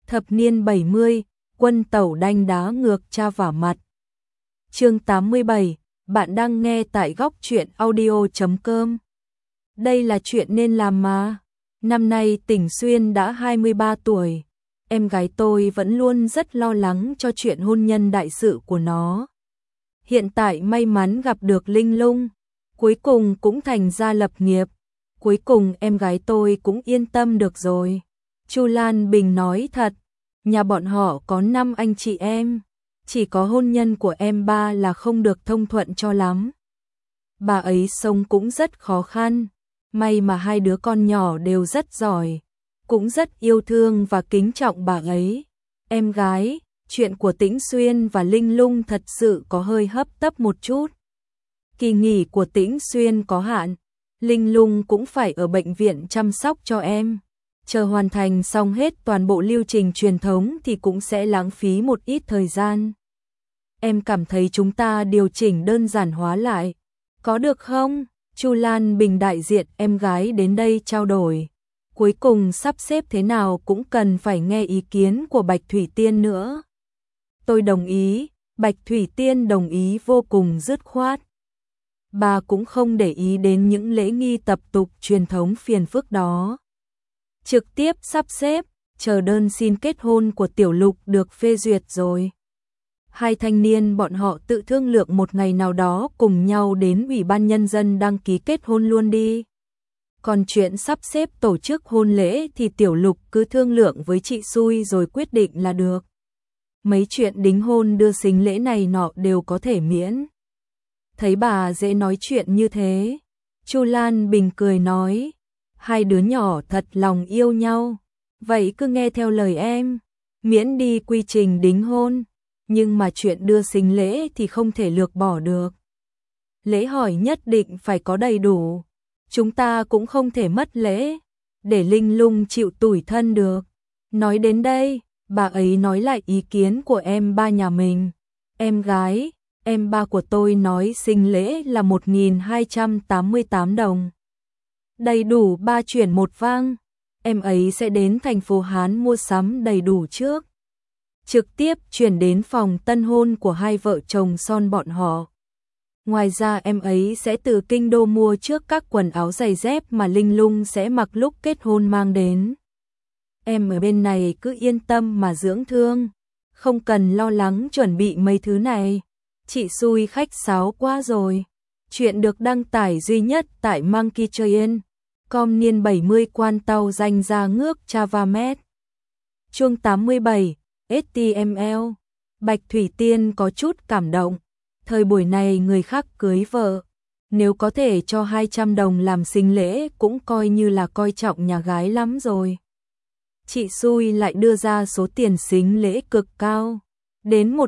Thập niên 70, quân tẩu đanh đá ngược cha vả mặt. Chương 87, bạn đang nghe tại góc truyện audio.com. Đây là chuyện nên làm mà. Năm nay Tỉnh Xuyên đã 23 tuổi. Em gái tôi vẫn luôn rất lo lắng cho chuyện hôn nhân đại sự của nó. Hiện tại may mắn gặp được Linh Lung, cuối cùng cũng thành gia lập nghiệp. Cuối cùng em gái tôi cũng yên tâm được rồi. Chu Lan Bình nói thật, nhà bọn họ có 5 anh chị em, chỉ có hôn nhân của em ba là không được thông thuận cho lắm. Bà ấy sống cũng rất khó khăn, may mà 2 đứa con nhỏ đều rất giỏi, cũng rất yêu thương và kính trọng bà ấy. Em gái, chuyện của Tĩnh Xuyên và Linh Lung thật sự có hơi hấp tấp một chút. Kỳ nghỉ của Tĩnh Xuyên có hạn, Linh Lung cũng phải ở bệnh viện chăm sóc cho em. Chờ hoàn thành xong hết toàn bộ lưu trình truyền thống thì cũng sẽ lãng phí một ít thời gian. Em cảm thấy chúng ta điều chỉnh đơn giản hóa lại, có được không? Chu Lan Bình đại diện em gái đến đây trao đổi. Cuối cùng sắp xếp thế nào cũng cần phải nghe ý kiến của Bạch Thủy Tiên nữa. Tôi đồng ý, Bạch Thủy Tiên đồng ý vô cùng dứt khoát. Bà cũng không để ý đến những lễ nghi tập tục truyền thống phiền phức đó. Trực tiếp sắp xếp, chờ đơn xin kết hôn của Tiểu Lục được phê duyệt rồi. 2 thanh niên bọn họ tự thương lượng một ngày nào đó cùng nhau đến Ủy ban Nhân dân đăng ký kết hôn luôn đi. Còn chuyện sắp xếp tổ chức hôn lễ thì Tiểu Lục cứ thương lượng với chị Xui rồi quyết định là được. Mấy chuyện đính hôn đưa sính lễ này nọ đều có thể miễn. Thấy bà dễ nói chuyện như thế, Chu Lan Bình cười nói, 2 đứa nhỏ thật lòng yêu nhau, vậy cứ nghe theo lời em, miễn đi quy trình đính hôn, nhưng mà chuyện đưa sính lễ thì không thể lược bỏ được. Lễ hỏi nhất định phải có đầy đủ, chúng ta cũng không thể mất lễ, để Linh Lung chịu tủi thân được. Nói đến đây, bà ấy nói lại ý kiến của em ba nhà mình. Em gái, em ba của tôi nói sính lễ là 1.288 đồng. Đầy đủ 3 chuyển 1 vang, em ấy sẽ đến thành phố Hán mua sắm đầy đủ trước. Trực tiếp chuyển đến phòng tân hôn của 2 vợ chồng son bọn họ. Ngoài ra em ấy sẽ từ kinh đô mua trước các quần áo giày dép mà Linh Lung sẽ mặc lúc kết hôn mang đến. Em ở bên này cứ yên tâm mà dưỡng thương, không cần lo lắng chuẩn bị mấy thứ này. Chị Xui khách sáo quá rồi. Chuyện được đăng tải duy nhất tại Monkey Train. Com niên 70 quan tàu danh ra ngước Chavamet. Chương 87, HTML. Bạch Thủy Tiên có chút cảm động. Thời buổi này người khác cưới vợ, nếu có thể cho 200 đồng làm sính lễ cũng coi như là coi trọng nhà gái lắm rồi. Chị Xui lại đưa ra số tiền sính lễ cực cao, đến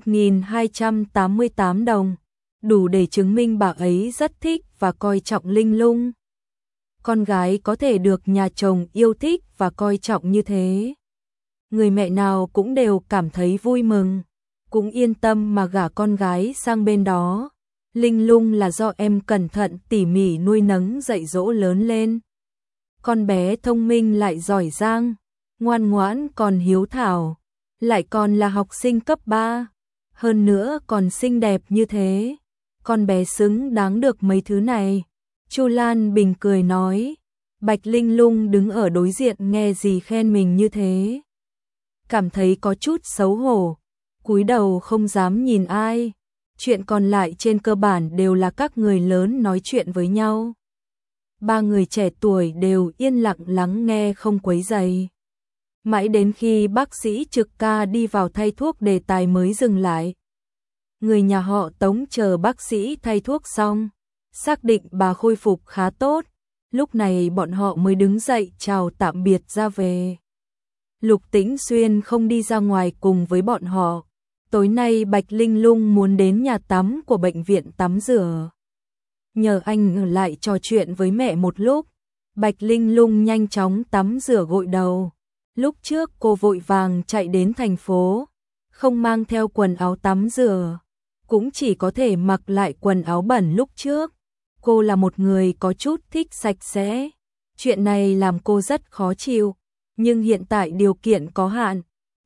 1.288 đồng, đủ để chứng minh bà ấy rất thích và coi trọng Linh Lung. Con gái có thể được nhà chồng yêu thích và coi trọng như thế, người mẹ nào cũng đều cảm thấy vui mừng, cũng yên tâm mà gả con gái sang bên đó. Linh Lung là do em cẩn thận tỉ mỉ nuôi nấng dạy dỗ lớn lên. Con bé thông minh lại giỏi giang, ngoan ngoãn còn hiếu thảo, lại còn là học sinh cấp 3, hơn nữa còn xinh đẹp như thế. Con bé xứng đáng được mấy thứ này. Chu Lan Bình cười nói. Bạch Linh Lung đứng ở đối diện nghe dì khen mình như thế, cảm thấy có chút xấu hổ, cúi đầu không dám nhìn ai. Chuyện còn lại trên cơ bản đều là các người lớn nói chuyện với nhau. 3 người trẻ tuổi đều yên lặng lắng nghe không quấy rầy. Mãi đến khi bác sĩ Trực ca đi vào thay thuốc đề tài mới dừng lại. Người nhà họ Tống chờ bác sĩ thay thuốc xong, xác định bà khôi phục khá tốt, lúc này bọn họ mới đứng dậy chào tạm biệt ra về. Lục Tĩnh Xuyên không đi ra ngoài cùng với bọn họ. Tối nay Bạch Linh Lung muốn đến nhà tắm của bệnh viện tắm rửa. Nhờ anh ở lại trò chuyện với mẹ một lúc, Bạch Linh Lung nhanh chóng tắm rửa gội đầu. Lúc trước cô vội vàng chạy đến thành phố, không mang theo quần áo tắm rửa, cũng chỉ có thể mặc lại quần áo bẩn lúc trước. Cô là một người có chút thích sạch sẽ, chuyện này làm cô rất khó chịu, nhưng hiện tại điều kiện có hạn,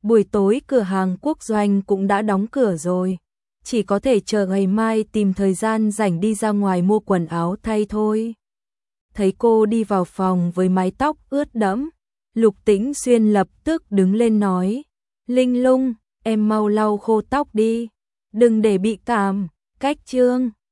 Buổi tối cửa hàng Quốc Doanh cũng đã đóng cửa rồi, chỉ có thể chờ ngày mai tìm thời gian rảnh đi ra ngoài mua quần áo thay thôi. Thấy cô đi vào phòng với mái tóc ướt đẫm, Lục Tĩnh Xuyên lập tức đứng lên nói, Linh Lung, em mau lau khô tóc đi, đừng để bị cảm, cách chương.